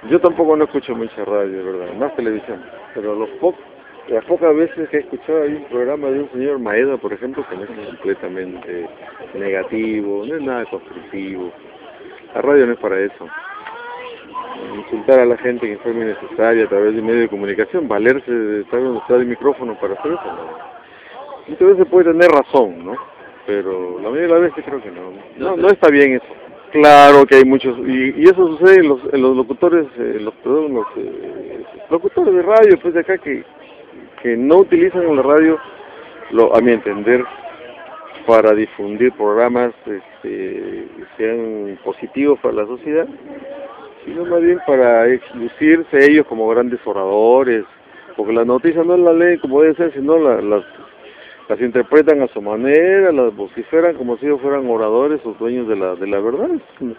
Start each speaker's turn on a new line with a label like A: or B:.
A: Yo tampoco no escucho mucha radio, de verdad, más televisión. Pero las pocas veces que he escuchado hay un programa de un señor Maeda, por ejemplo, que no es completamente negativo, no es nada constructivo. La radio no es para eso. Insultar a la gente en forma innecesaria a través de un medio de comunicación, valerse de estar donde está el micrófono para hacer eso, ¿no? Muchas veces puede tener razón, ¿no? Pero la mayoría de las veces creo que no. No está bien eso. Claro que hay muchos, y eso sucede en los locutores, locutores de radio, pues de acá que no utilizan la radio, a mi entender, para difundir programas que sean positivos para la sociedad, sino más bien para lucirse ellos como grandes oradores, porque las noticias no las leen como deben ser, sino las interpretan a su manera, las vociferan como si ellos fueran oradores o dueños de la verdad.